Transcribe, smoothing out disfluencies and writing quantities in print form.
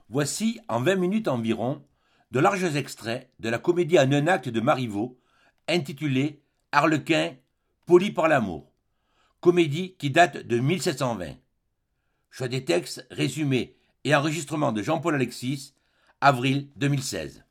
Voici, en 20 minutes environ, de larges extraits de la comédie en un acte de Marivaux, intitulée Harlequin, poli par l'amour, comédie qui date de 1720. Choix des textes, résumé et enregistrement de Jean-Paul Alexis, avril 2016.